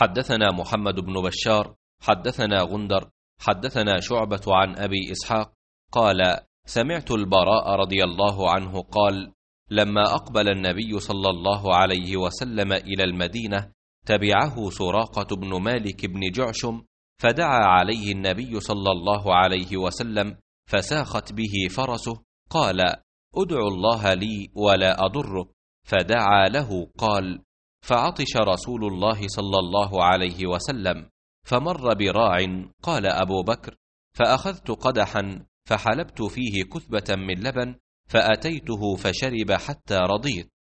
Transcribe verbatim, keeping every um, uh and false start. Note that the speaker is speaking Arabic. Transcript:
حدثنا محمد بن بشار حدثنا غندر حدثنا شعبة عن أبي إسحاق قال: سمعت البراء رضي الله عنه قال: لما أقبل النبي صلى الله عليه وسلم إلى المدينة تبعه سراقة بن مالك بن جعشم، فدعا عليه النبي صلى الله عليه وسلم فساخت به فرسه، قال: ادعوا الله لي ولا أضره، فدعا له. قال: فعطش رسول الله صلى الله عليه وسلم فمر براع، قال أبو بكر: فأخذت قدحا فحلبت فيه كثبة من لبن فأتيته فشرب حتى رضيت،